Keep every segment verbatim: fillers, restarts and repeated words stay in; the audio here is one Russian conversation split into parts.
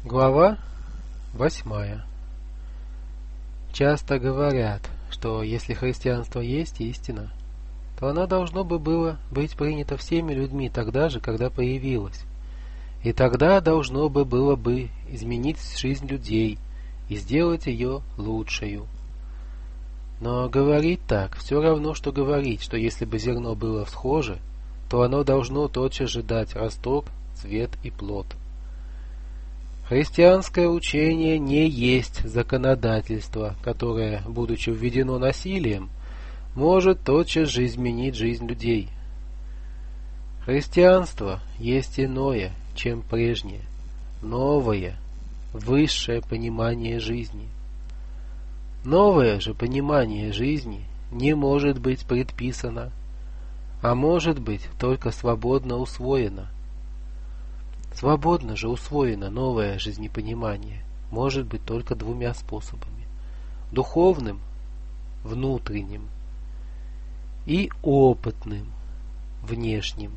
Глава восьмая. Часто говорят, что если христианство есть истина, то оно должно бы было быть принято всеми людьми тогда же, когда появилось. И тогда должно бы было бы изменить жизнь людей и сделать ее лучшею. Но говорить так все равно, что говорить, что если бы зерно было всхоже, то оно должно тотчас же дать росток, цвет и плод. Христианское учение не есть законодательство, которое, будучи введено насилием, может тотчас же изменить жизнь людей. Христианство есть иное, чем прежнее, новое, высшее понимание жизни. Новое же понимание жизни не может быть предписано, а может быть только свободно усвоено. Свободно же усвоено новое жизнепонимание может быть только двумя способами: духовным, внутренним, и опытным, внешним.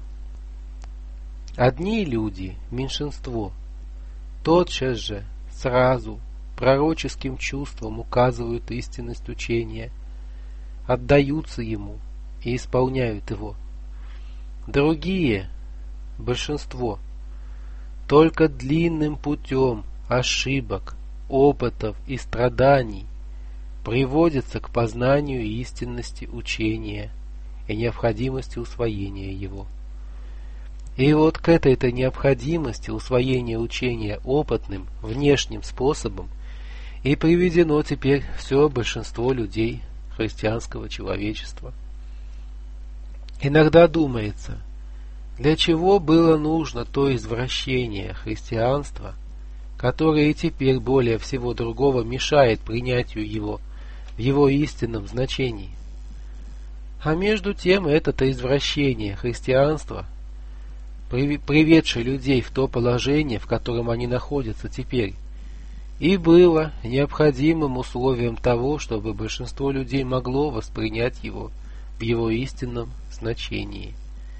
Одни люди, меньшинство, тотчас же, сразу, пророческим чувством указывают истинность учения, отдаются ему и исполняют его. Другие, большинство, только длинным путем ошибок, опытов и страданий приводятся к познанию истинности учения и необходимости усвоения его. И вот к этой-то необходимости усвоения учения опытным, внешним способом и приведено теперь все большинство людей христианского человечества. Иногда думается, для чего было нужно то извращение христианства, которое и теперь более всего другого мешает принятию его в его истинном значении. А между тем это-то извращение христианства, приведшее людей в то положение, в котором они находятся теперь, и было необходимым условием того, чтобы большинство людей могло воспринять его в его истинном значении.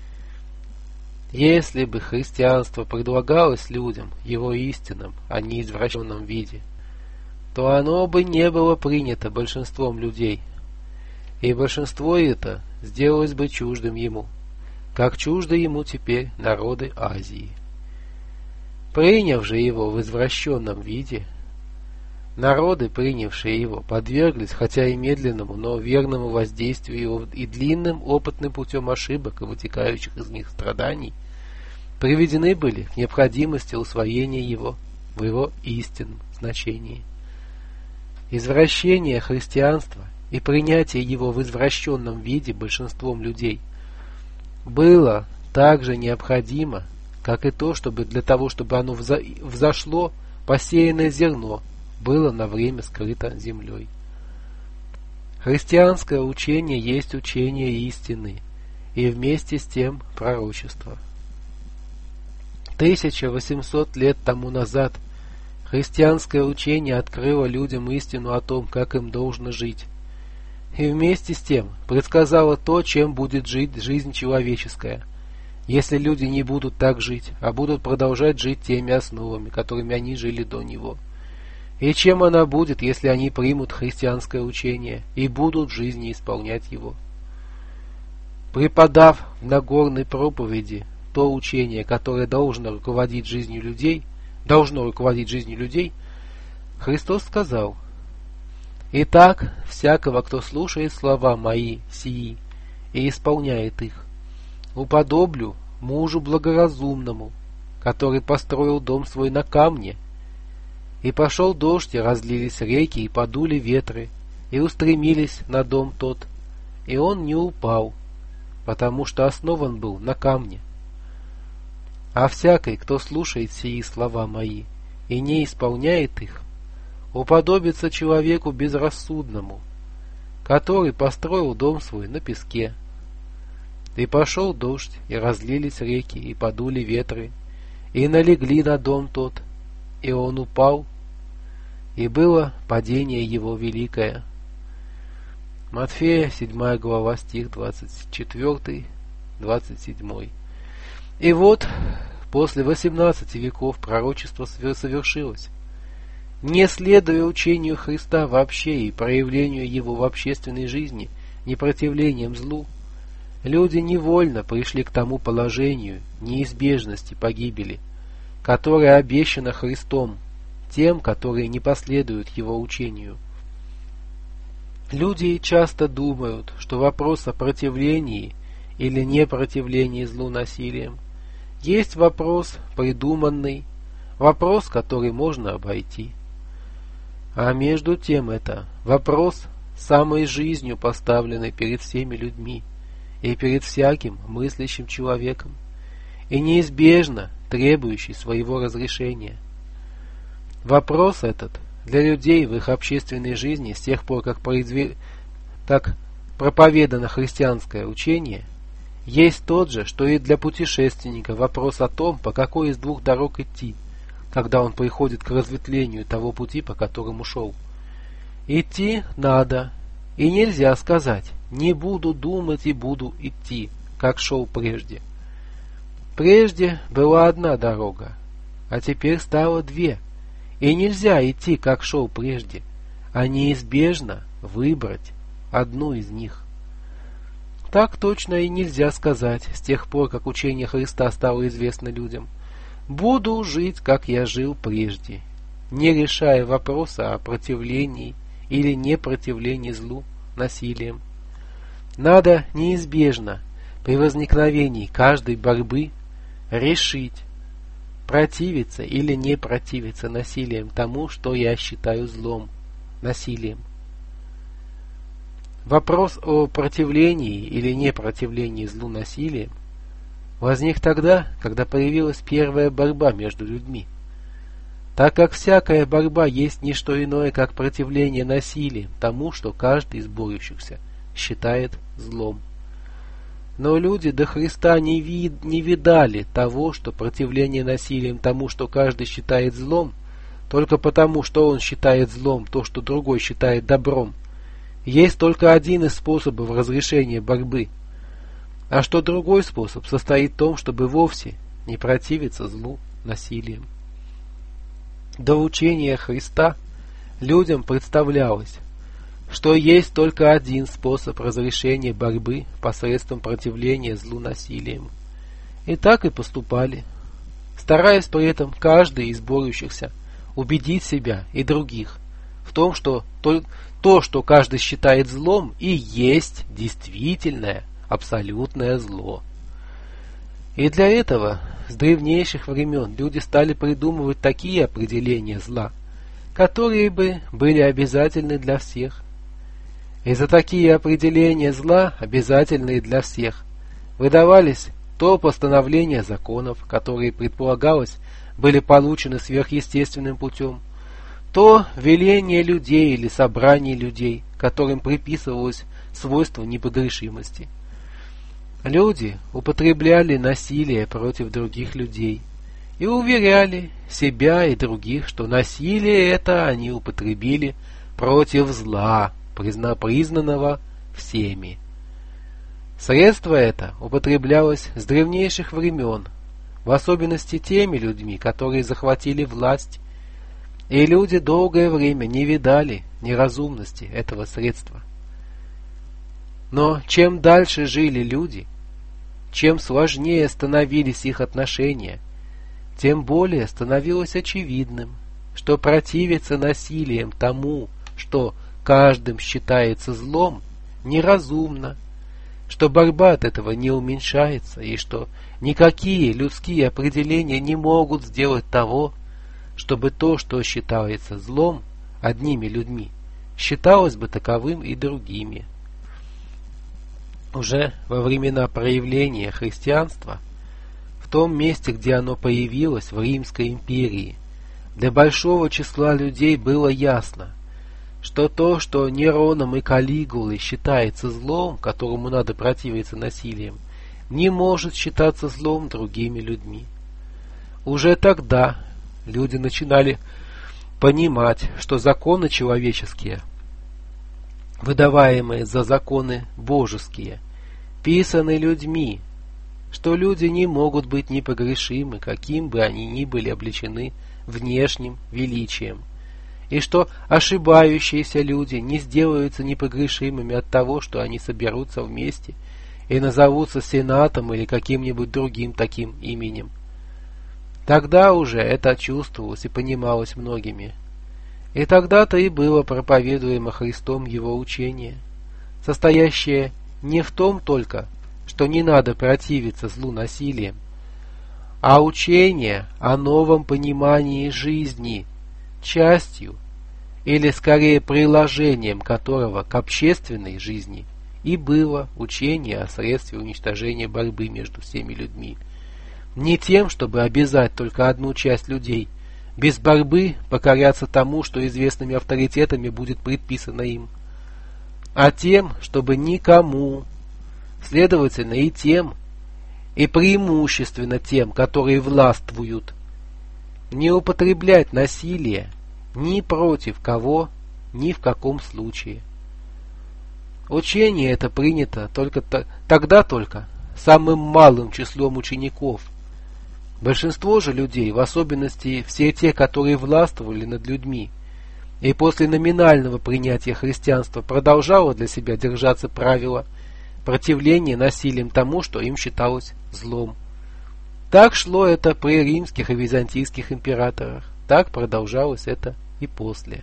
Если бы христианство предлагалось людям в его истинном, а не извращенном виде, то оно бы не было принято большинством людей, и большинство это сделалось бы чуждым ему, как чужды ему теперь народы Азии. Приняв же его в извращенном виде, народы, принявшие его, подверглись, хотя и медленному, но верному воздействию его и длинным опытным путем ошибок и вытекающих из них страданий, приведены были к необходимости усвоения его в его истинном значении. Извращение христианства и принятие его в извращенном виде большинством людей было так же необходимо, как и то, чтобы для того, чтобы оно взошло, посеянное зерно было на время скрыто землей. Христианское учение есть учение истины и вместе с тем пророчество. тысяча восемьсот лет тому назад христианское учение открыло людям истину о том, как им должно жить, и вместе с тем предсказало то, чем будет жить жизнь человеческая, если люди не будут так жить, а будут продолжать жить теми основами, которыми они жили до него. И чем она будет, если они примут христианское учение и будут в жизни исполнять его? Преподав в Нагорной проповеди то учение, которое должно руководить жизнью людей, должно руководить жизнью людей, Христос сказал: «Итак, всякого, кто слушает слова мои сии и исполняет их, уподоблю мужу благоразумному, который построил дом свой на камне. И пошел дождь, и разлились реки, и подули ветры, и устремились на дом тот, и он не упал, потому что основан был на камне. А всякий, кто слушает сии слова мои и не исполняет их, уподобится человеку безрассудному, который построил дом свой на песке. И пошел дождь, и разлились реки, и подули ветры, и налегли на дом тот, и он упал, и было падение его великое». Матфея, седьмая глава, стих двадцать четыре, двадцать семь. И вот после восемнадцати веков пророчество совершилось. Не следуя учению Христа вообще и проявлению Его в общественной жизни непротивлением злу, люди невольно пришли к тому положению неизбежности погибели, которое обещано Христом тем, которые не последуют Его учению. Люди часто думают, что вопрос о противлении или непротивлении злу насилием есть вопрос придуманный, вопрос, который можно обойти. А между тем это вопрос самой жизнью, поставленный перед всеми людьми и перед всяким мыслящим человеком, и неизбежно требующий своего разрешения. Вопрос этот для людей в их общественной жизни с тех пор, как, произве... как проповедано христианское учение, есть тот же, что и для путешественника вопрос о том, по какой из двух дорог идти, когда он приходит к разветвлению того пути, по которому шел. Идти надо, и нельзя сказать «не буду думать и буду идти», как шел прежде. Прежде была одна дорога, а теперь стало две, и нельзя идти, как шел прежде, а неизбежно выбрать одну из них. Так точно и нельзя сказать с тех пор, как учение Христа стало известно людям. Буду жить, как я жил прежде, не решая вопроса о противлении или непротивлении злу насилием. Надо неизбежно при возникновении каждой борьбы решить, противиться или не противиться насилием тому, что я считаю злом, насилием. Вопрос о противлении или непротивлении злу насилием возник тогда, когда появилась первая борьба между людьми. Так как всякая борьба есть не что иное, как противление насилием тому, что каждый из борющихся считает злом. Но люди до Христа не, вид, не видали того, что противление насилием тому, что каждый считает злом, только потому, что он считает злом то, что другой считает добром, есть только один из способов разрешения борьбы, а что другой способ состоит в том, чтобы вовсе не противиться злу насилием. До учения Христа людям представлялось, что есть только один способ разрешения борьбы посредством противления злу насилием. И так и поступали, стараясь при этом каждый из борющихся убедить себя и других в том, что то, то, что каждый считает злом, и есть действительное, абсолютное зло. И для этого с древнейших времен люди стали придумывать такие определения зла, которые бы были обязательны для всех. И за такие определения зла, обязательные для всех, выдавались то постановления законов, которые, предполагалось, были получены сверхъестественным путем, то веление людей или собрание людей, которым приписывалось свойство непогрешимости. Люди употребляли насилие против других людей и уверяли себя и других, что насилие это они употребили против зла, признанного всеми. Средство это употреблялось с древнейших времен, в особенности теми людьми, которые захватили власть, и люди долгое время не видали неразумности этого средства. Но чем дальше жили люди, чем сложнее становились их отношения, тем более становилось очевидным, что противиться насилием тому, что каждым считается злом, неразумно, что борьба от этого не уменьшается, и что никакие людские определения не могут сделать того, чтобы то, что считается злом одними людьми, считалось бы таковым и другими. Уже во времена проявления христианства, в том месте, где оно появилось, в Римской империи, для большого числа людей было ясно, что то, что Нероном и Калигулой считается злом, которому надо противиться насилием, не может считаться злом другими людьми. Уже тогда люди начинали понимать, что законы человеческие, выдаваемые за законы божеские, писаны людьми, что люди не могут быть непогрешимы, каким бы они ни были облечены внешним величием, и что ошибающиеся люди не сделаются непогрешимыми от того, что они соберутся вместе и назовутся сенатом или каким-нибудь другим таким именем. Тогда уже это чувствовалось и понималось многими. И тогда-то и было проповедуемо Христом Его учение, состоящее не в том только, что не надо противиться злу насилием, а учение о новом понимании жизни, частью или скорее приложением которого к общественной жизни и было учение о средстве уничтожения борьбы между всеми людьми. Не тем, чтобы обязать только одну часть людей без борьбы покоряться тому, что известными авторитетами будет предписано им, а тем, чтобы никому, следовательно и тем, и преимущественно тем, которые властвуют, не употреблять насилие ни против кого, ни в каком случае. Учение это принято только тогда только самым малым числом учеников. Большинство же людей, в особенности все те, которые властвовали над людьми, и после номинального принятия христианства продолжало для себя держаться правило противления насилием тому, что им считалось злом. Так шло это при римских и византийских императорах, так продолжалось это и после.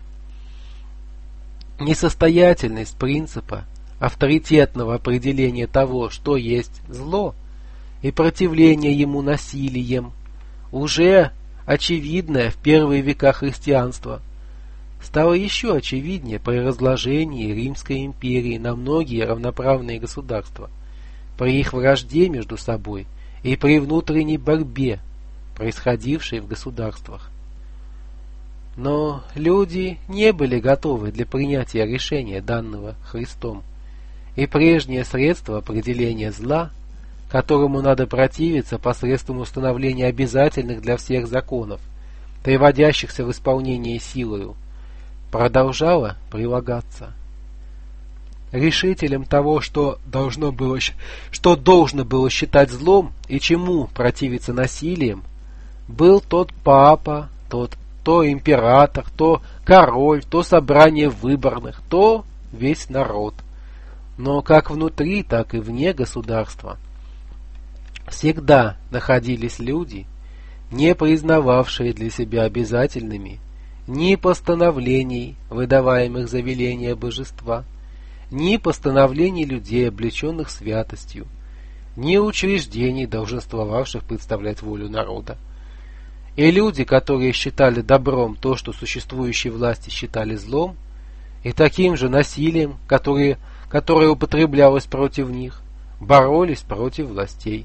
Несостоятельность принципа авторитетного определения того, что есть зло, и противление ему насилием, уже очевидное в первые века христианства, стало еще очевиднее при разложении Римской империи на многие равноправные государства, при их вражде между собой и при внутренней борьбе, происходившей в государствах. Но люди не были готовы для принятия решения, данного Христом, и прежнее средство определения зла, которому надо противиться посредством установления обязательных для всех законов, приводящихся в исполнение силою, продолжало прилагаться. Решителем того, что должно было, что должно было считать злом и чему противиться насилием, был тот папа, тот то император, то король, то собрание выборных, то весь народ. Но как внутри, так и вне государства всегда находились люди, не признававшие для себя обязательными ни постановлений, выдаваемых за веление божества, ни постановлений людей, облеченных святостью, ни учреждений, долженствовавших представлять волю народа. И люди, которые считали добром то, что существующие власти считали злом, и таким же насилием, которое, которое употреблялось против них, боролись против властей.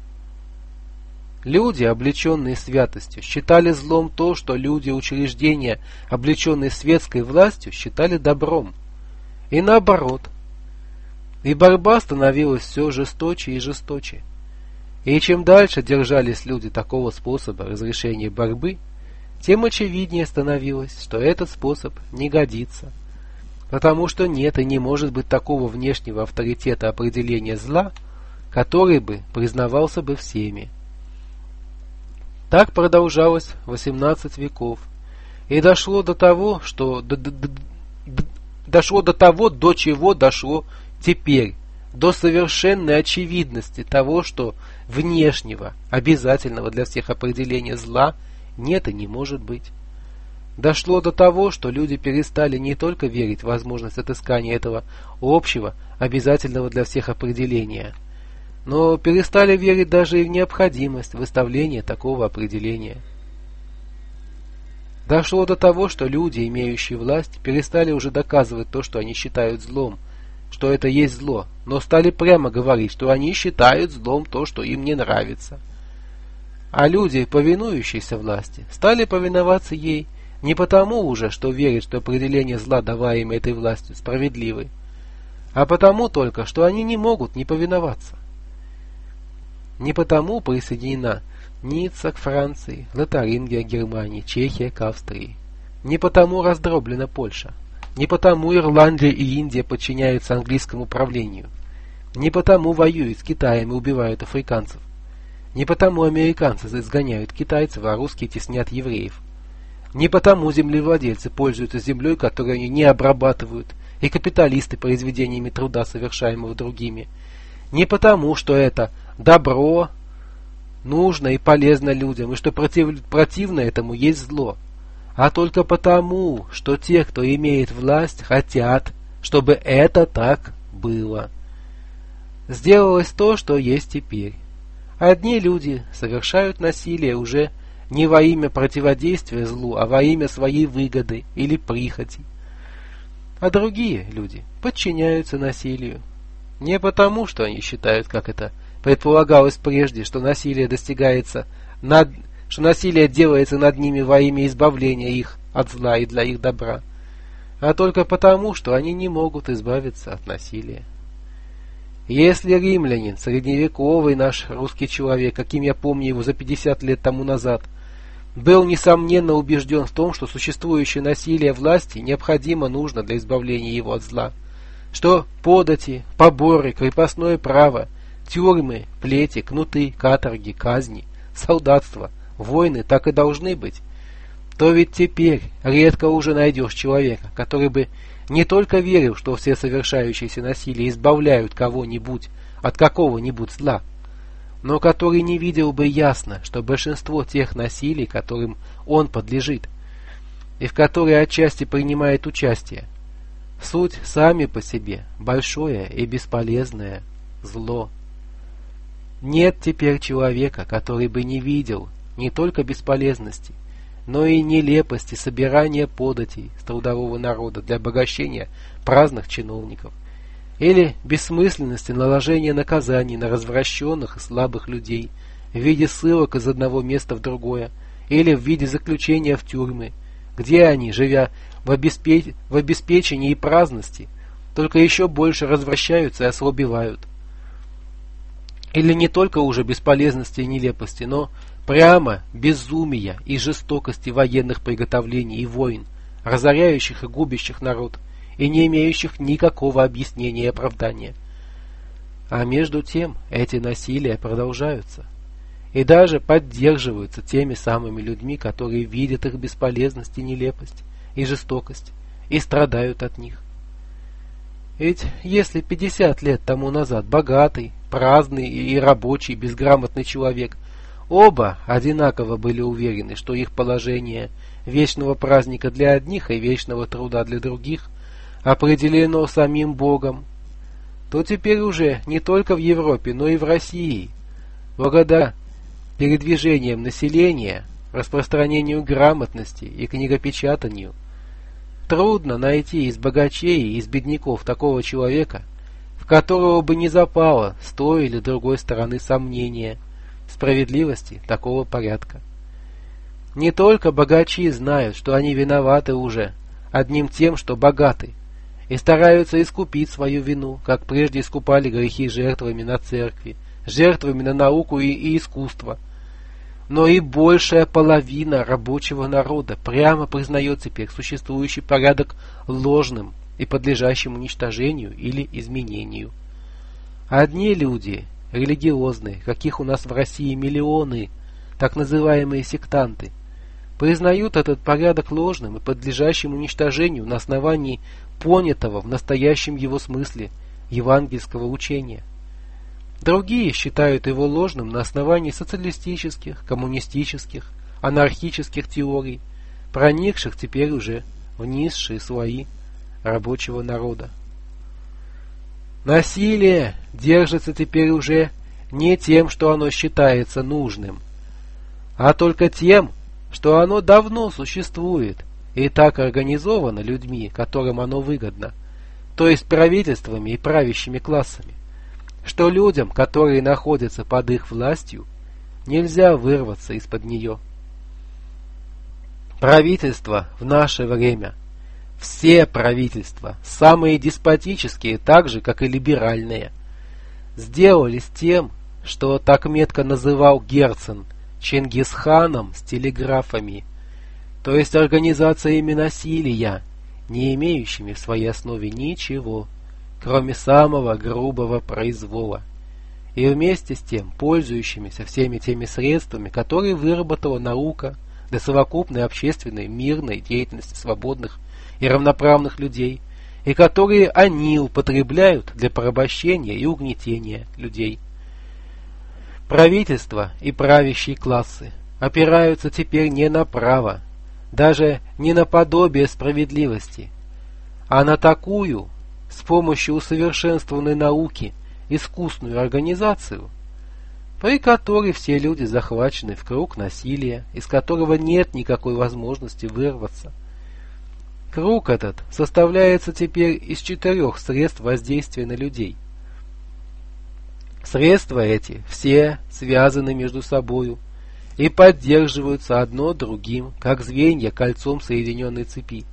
Люди, облеченные святостью, считали злом то, что люди учреждения, облеченные светской властью, считали добром. И наоборот. И борьба становилась все жесточе и жесточе. И чем дальше держались люди такого способа разрешения борьбы, тем очевиднее становилось, что этот способ не годится. Потому что нет и не может быть такого внешнего авторитета определения зла, который бы признавался бы всеми. Так продолжалось восемнадцать веков, и дошло до того, что д -д -д -д дошло до того, до чего дошло теперь, до совершенной очевидности того, что внешнего, обязательного для всех определения зла нет и не может быть. Дошло до того, что люди перестали не только верить в возможность отыскания этого общего, обязательного для всех определения, но перестали верить даже и в необходимость выставления такого определения. Дошло до того, что люди, имеющие власть, перестали уже доказывать то, что они считают злом, что это есть зло, но стали прямо говорить, что они считают злом то, что им не нравится. А люди, повинующиеся власти, стали повиноваться ей не потому уже, что верят, что определение зла, даваемое этой властью, справедливы, а потому только, что они не могут не повиноваться. Не потому присоединена Ницца к Франции, Лотарингия к Германии, Чехия к Австрии. Не потому раздроблена Польша. Не потому Ирландия и Индия подчиняются английскому правлению. Не потому воюют с Китаем и убивают африканцев. Не потому американцы изгоняют китайцев, а русские теснят евреев. Не потому землевладельцы пользуются землей, которую они не обрабатывают, и капиталисты произведениями труда, совершаемого другими. Не потому, что это добро, нужно и полезно людям, и что против, противно этому есть зло, а только потому, что те, кто имеет власть, хотят, чтобы это так было. Сделалось то, что есть теперь. Одни люди совершают насилие уже не во имя противодействия злу, а во имя своей выгоды или прихоти. А другие люди подчиняются насилию. Не потому, что они считают, как это предполагалось прежде, что насилие достигается над, что насилие делается над ними во имя избавления их от зла и для их добра, а только потому, что они не могут избавиться от насилия. Если римлянин, средневековый наш русский человек, каким я помню его за пятьдесят лет тому назад, был несомненно убежден в том, что существующее насилие власти необходимо нужно для избавления его от зла, что подати, поборы, крепостное право, тюрьмы, плети, кнуты, каторги, казни, солдатство, войны так и должны быть, то ведь теперь редко уже найдешь человека, который бы не только верил, что все совершающиеся насилия избавляют кого-нибудь от какого-нибудь зла, но который не видел бы ясно, что большинство тех насилий, которым он подлежит, и в которые отчасти принимает участие, суть сами по себе большое и бесполезное зло. Нет теперь человека, который бы не видел не только бесполезности, но и нелепости собирания податей с трудового народа для обогащения праздных чиновников, или бессмысленности наложения наказаний на развращенных и слабых людей в виде ссылок из одного места в другое, или в виде заключения в тюрьмы, где они, живя в, обеспеч... в обеспечении и праздности, только еще больше развращаются и ослабевают. Или не только уже бесполезности и нелепости, но прямо безумия и жестокости военных приготовлений и войн, разоряющих и губящих народ, и не имеющих никакого объяснения и оправдания. А между тем эти насилия продолжаются, и даже поддерживаются теми самыми людьми, которые видят их бесполезность и нелепость, и жестокость, и страдают от них. Ведь если пятьдесят лет тому назад богатый, праздный и рабочий, безграмотный человек оба одинаково были уверены, что их положение вечного праздника для одних и вечного труда для других определено самим Богом, то теперь уже не только в Европе, но и в России, благодаря передвижениям населения, распространению грамотности и книгопечатанию, трудно найти из богачей и из бедняков такого человека, в которого бы не запало с той или другой стороны сомнения в справедливости такого порядка. Не только богачи знают, что они виноваты уже одним тем, что богаты, и стараются искупить свою вину, как прежде искупали грехи жертвами на церкви, жертвами на науку и, и искусство. Но и большая половина рабочего народа прямо признает теперь существующий порядок ложным и подлежащим уничтожению или изменению. Одни люди, религиозные, каких у нас в России миллионы, так называемые сектанты, признают этот порядок ложным и подлежащим уничтожению на основании понятого в настоящем его смысле евангельского учения. Другие считают его ложным на основании социалистических, коммунистических, анархических теорий, проникших теперь уже в низшие слои рабочего народа. Насилие держится теперь уже не тем, что оно считается нужным, а только тем, что оно давно существует и так организовано людьми, которым оно выгодно, то есть правительствами и правящими классами, что людям, которые находятся под их властью, нельзя вырваться из-под нее. Правительства в наше время, все правительства, самые деспотические, так же, как и либеральные, сделались тем, что так метко называл Герцен Чингисханом с телеграфами, то есть организациями насилия, не имеющими в своей основе ничего, кроме самого грубого произвола, и вместе с тем пользующимися всеми теми средствами, которые выработала наука для совокупной общественной мирной деятельности свободных и равноправных людей, и которые они употребляют для порабощения и угнетения людей. Правительство и правящие классы опираются теперь не на право, даже не на подобие справедливости, а на такую, с помощью усовершенствованной науки, искусную организацию, при которой все люди захвачены в круг насилия, из которого нет никакой возможности вырваться. Круг этот составляется теперь из четырех средств воздействия на людей. Средства эти все связаны между собою и поддерживаются одно другим, как звенья кольцом соединенной цепи.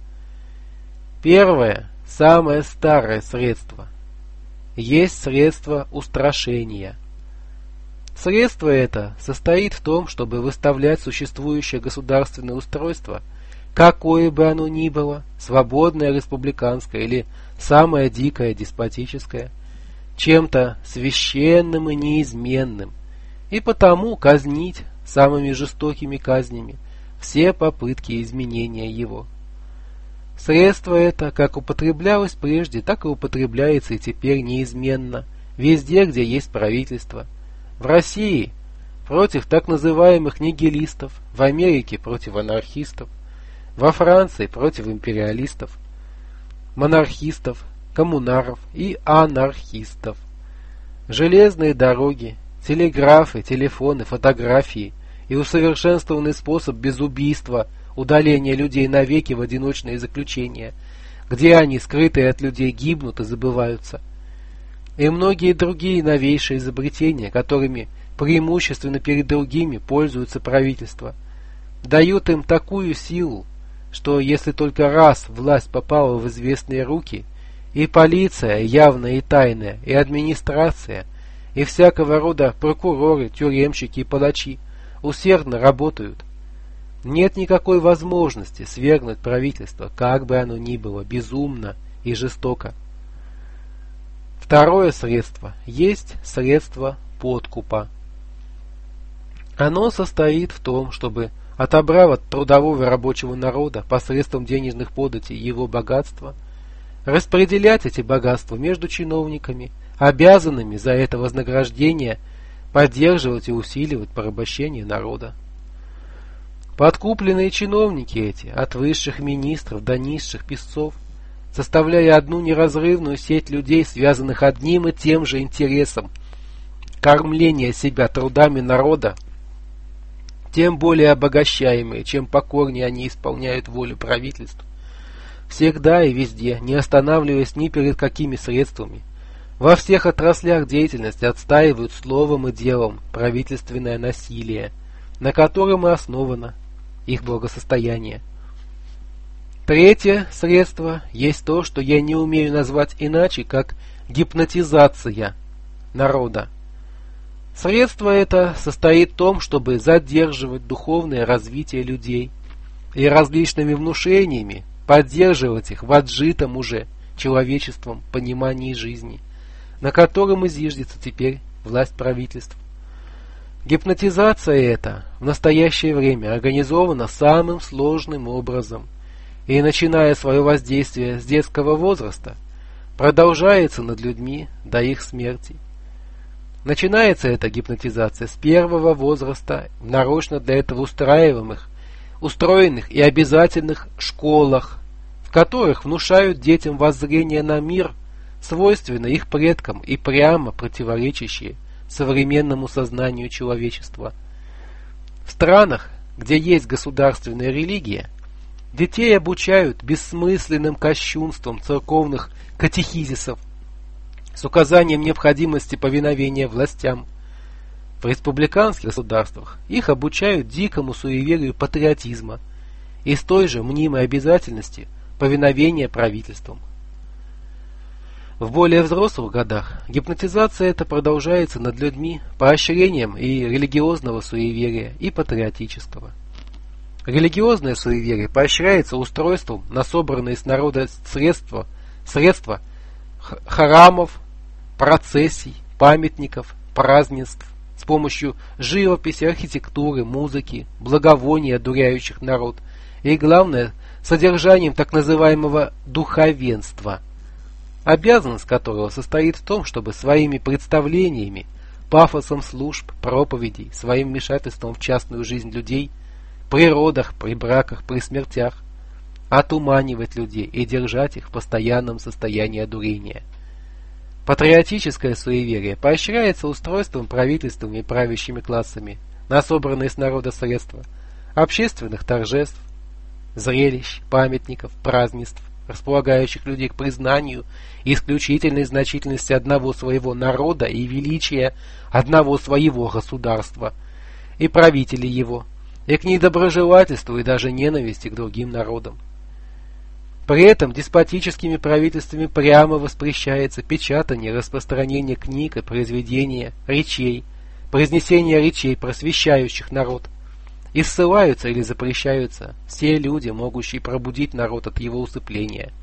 Первое, самое старое средство есть средство устрашения. Средство это состоит в том, чтобы выставлять существующее государственное устройство, какое бы оно ни было, свободное, республиканское или самое дикое, деспотическое, чем-то священным и неизменным, и потому казнить самыми жестокими казнями все попытки изменения его. Средство это, как употреблялось прежде, так и употребляется и теперь неизменно, везде, где есть правительство. В России против так называемых нигилистов, в Америке против анархистов, во Франции против империалистов, монархистов, коммунаров и анархистов. Железные дороги, телеграфы, телефоны, фотографии и усовершенствованный способ без убийства удаления людей навеки в одиночные заключения, где они, скрытые от людей, гибнут и забываются. И многие другие новейшие изобретения, которыми преимущественно перед другими пользуются правительства, дают им такую силу, что если только раз власть попала в известные руки, и полиция, явная и тайная, и администрация, и всякого рода прокуроры, тюремщики и палачи усердно работают, нет никакой возможности свергнуть правительство, как бы оно ни было безумно и жестоко. Второе средство есть средство подкупа. Оно состоит в том, чтобы, отобрав от трудового рабочего народа посредством денежных податей его богатства, распределять эти богатства между чиновниками, обязанными за это вознаграждение поддерживать и усиливать порабощение народа. Подкупленные чиновники эти, от высших министров до низших писцов, составляя одну неразрывную сеть людей, связанных одним и тем же интересом – кормления себя трудами народа, тем более обогащаемые, чем покорнее они исполняют волю правительства, всегда и везде, не останавливаясь ни перед какими средствами, во всех отраслях деятельности отстаивают словом и делом правительственное насилие, на котором и основано их благосостояние. Третье средство есть то, что я не умею назвать иначе, как гипнотизация народа. Средство это состоит в том, чтобы задерживать духовное развитие людей и различными внушениями поддерживать их в отжитом уже человечеством понимании жизни, на котором изиждется теперь власть правительств. Гипнотизация эта в настоящее время организована самым сложным образом и, начиная свое воздействие с детского возраста, продолжается над людьми до их смерти. Начинается эта гипнотизация с первого возраста в нарочно для этого устраиваемых, устроенных и обязательных школах, в которых внушают детям воззрение на мир, свойственное их предкам и прямо противоречащее современному сознанию человечества. В странах, где есть государственная религия, детей обучают бессмысленным кощунством церковных катехизисов с указанием необходимости повиновения властям. В республиканских государствах их обучают дикому суеверию патриотизма и с той же мнимой обязательности повиновения правительствам. В более взрослых годах гипнотизация эта продолжается над людьми поощрением и религиозного суеверия, и патриотического. Религиозное суеверие поощряется устройством на собранные с народа средства, средства храмов, процессий, памятников, празднеств, с помощью живописи, архитектуры, музыки, благовоний, одуряющих народ, и, главное, содержанием так называемого духовенства, обязанность которого состоит в том, чтобы своими представлениями, пафосом служб, проповедей, своим вмешательством в частную жизнь людей, при родах, при браках, при смертях, отуманивать людей и держать их в постоянном состоянии одурения. Патриотическое суеверие поощряется устройством правительствами и правящими классами на собранные с народа средства, общественных торжеств, зрелищ, памятников, празднеств, располагающих людей к признанию исключительной значительности одного своего народа и величия одного своего государства и правителей его, и к недоброжелательству и даже ненависти к другим народам. При этом деспотическими правительствами прямо воспрещается печатание, распространение книг и произведения, речей, произнесение речей, просвещающих народ. И ссылаются или запрещаются все люди, могущие пробудить народ от его усыпления.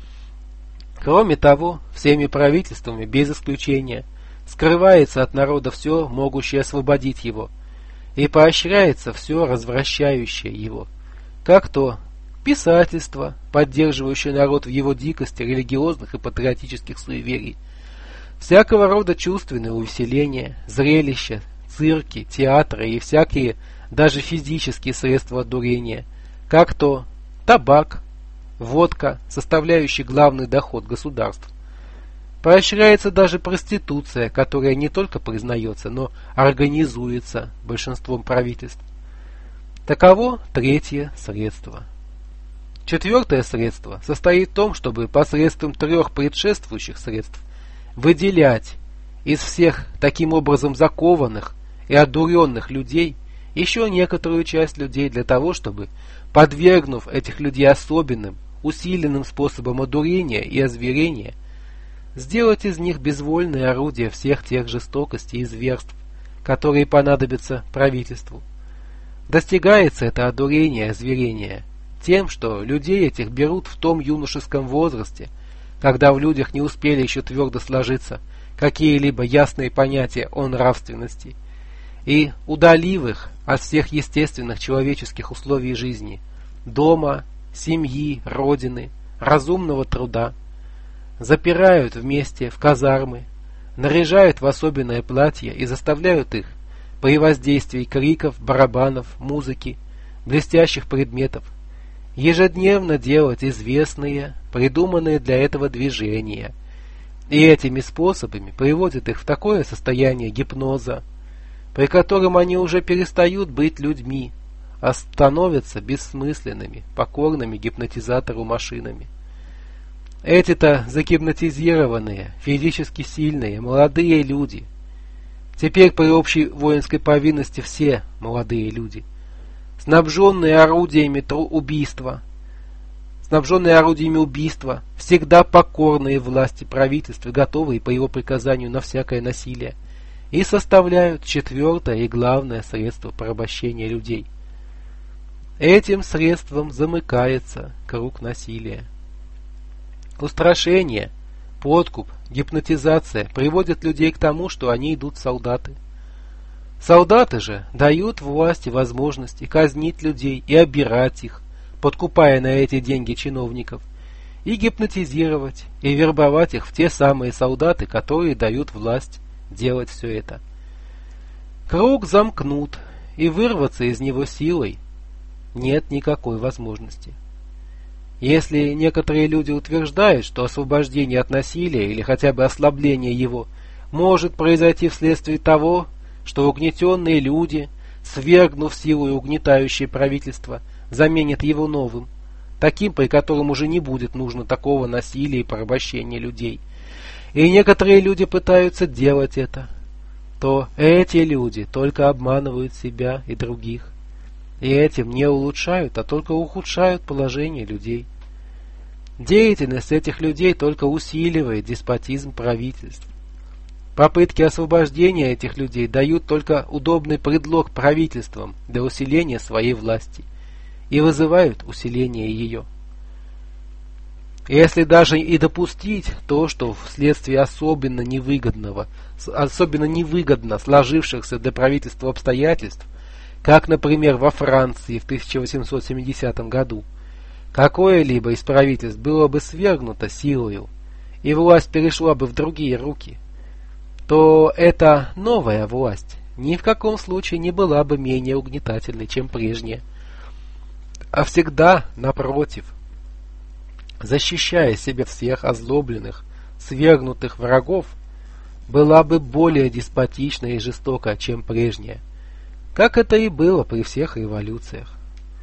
Кроме того, всеми правительствами, без исключения, скрывается от народа все, могущее освободить его, и поощряется все, развращающее его, как то писательство, поддерживающее народ в его дикости религиозных и патриотических суеверий, всякого рода чувственные увеселения, зрелища, цирки, театры и всякие даже физические средства одурения, как то табак, водка, составляющий главный доход государств. Поощряется даже проституция, которая не только признается, но организуется большинством правительств. Таково третье средство. Четвертое средство состоит в том, чтобы посредством трех предшествующих средств выделять из всех таким образом закованных и одуренных людей еще некоторую часть людей для того, чтобы, подвергнув этих людей особенным, усиленным способом одурения и озверения, сделать из них безвольные орудия всех тех жестокостей и зверств, которые понадобятся правительству. Достигается это одурение и озверение тем, что людей этих берут в том юношеском возрасте, когда в людях не успели еще твердо сложиться какие-либо ясные понятия о нравственности, и, удалив их от всех естественных человеческих условий жизни, дома, семьи, родины, разумного труда, запирают вместе в казармы, наряжают в особенное платье и заставляют их при воздействии криков, барабанов, музыки, блестящих предметов ежедневно делать известные, придуманные для этого движения, и этими способами приводят их в такое состояние гипноза, при котором они уже перестают быть людьми, а становятся бессмысленными, покорными гипнотизатору машинами. Эти-то загипнотизированные, физически сильные, молодые люди, теперь при общей воинской повинности все молодые люди, снабженные орудиями убийства, снабженные орудиями убийства, всегда покорные власти правительства, готовые по его приказанию на всякое насилие, и составляют четвертое и главное средство порабощения людей. Этим средством замыкается круг насилия. Устрашение, подкуп, гипнотизация приводят людей к тому, что они идут в солдаты. Солдаты же дают власти возможности казнить людей и обирать их, подкупая на эти деньги чиновников, и гипнотизировать, и вербовать их в те самые солдаты, которые дают власть делать все это. Круг замкнут, и вырваться из него силой нет никакой возможности. Если некоторые люди утверждают, что освобождение от насилия или хотя бы ослабление его может произойти вследствие того, что угнетенные люди, свергнув силу и угнетающее правительство, заменят его новым, таким, при котором уже не будет нужно такого насилия и порабощения людей, и некоторые люди пытаются делать это, то эти люди только обманывают себя и других, и этим не улучшают, а только ухудшают положение людей. Деятельность этих людей только усиливает деспотизм правительств. Попытки освобождения этих людей дают только удобный предлог правительствам для усиления своей власти и вызывают усиление ее. Если даже и допустить то, что вследствие особенно невыгодного, особенно невыгодно сложившихся для правительства обстоятельств, как, например, во Франции в тысяча восемьсот семидесятом году, какое-либо из правительств было бы свергнуто силою, и власть перешла бы в другие руки, то эта новая власть ни в каком случае не была бы менее угнетательной, чем прежняя, а всегда, напротив, защищая себя всех озлобленных, свергнутых врагов, была бы более деспотична и жестока, чем прежняя, как это и было при всех революциях.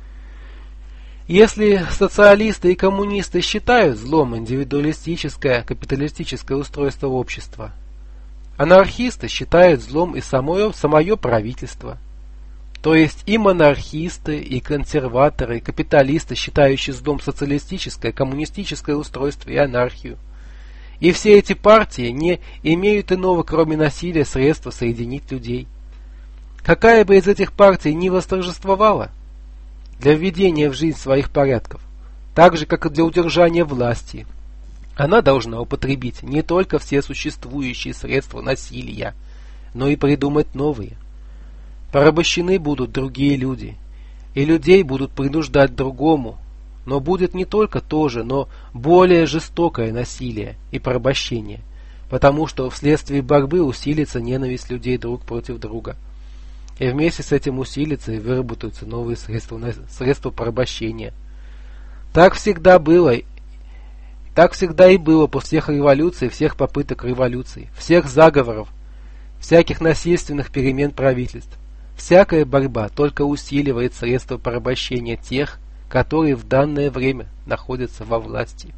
Если социалисты и коммунисты считают злом индивидуалистическое капиталистическое устройство общества, анархисты считают злом и самое, самое правительство. То есть и монархисты, и консерваторы, и капиталисты, считающие злом социалистическое, коммунистическое устройство и анархию. И все эти партии не имеют иного, кроме насилия, средства соединить людей. Какая бы из этих партий ни восторжествовала для введения в жизнь своих порядков, так же, как и для удержания власти, она должна употребить не только все существующие средства насилия, но и придумать новые. Порабощены будут другие люди, и людей будут принуждать другому, но будет не только то же, но более жестокое насилие и порабощение, потому что вследствие борьбы усилится ненависть людей друг против друга. И вместе с этим усилится и выработаются новые средства, средства порабощения. Так всегда было, так всегда и было после всех революций, всех попыток революций, всех заговоров, всяких насильственных перемен правительств. Всякая борьба только усиливает средства порабощения тех, которые в данное время находятся во власти.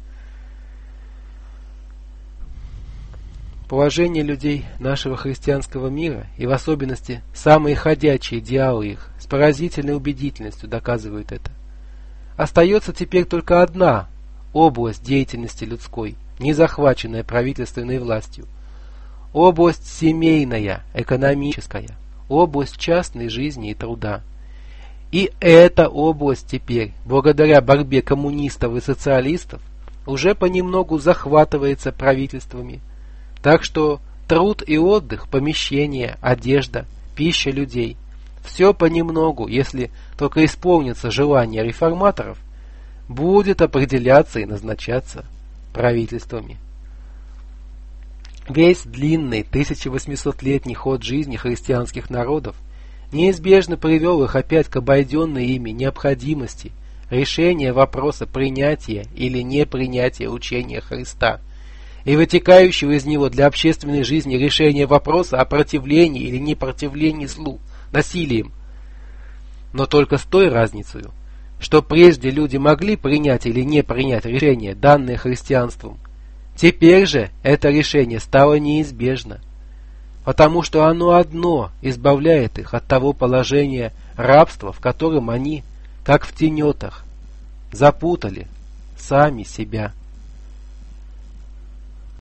Положение людей нашего христианского мира, и в особенности самые ходячие идеалы их, с поразительной убедительностью доказывают это. Остается теперь только одна область деятельности людской, не захваченная правительственной властью. Область семейная, экономическая, область частной жизни и труда. И эта область теперь, благодаря борьбе коммунистов и социалистов, уже понемногу захватывается правительствами. Так что труд и отдых, помещение, одежда, пища людей – все понемногу, если только исполнится желание реформаторов, будет определяться и назначаться правительствами. Весь длинный тысяча восьмисотлетний ход жизни христианских народов неизбежно привел их опять к обойденной ими необходимости решения вопроса принятия или непринятия учения Христа и вытекающего из него для общественной жизни решения вопроса о противлении или непротивлении злу, насилием. Но только с той разницей, что прежде люди могли принять или не принять решение, данное христианством. Теперь же это решение стало неизбежно, потому что оно одно избавляет их от того положения рабства, в котором они, как в тенетах, запутали сами себя.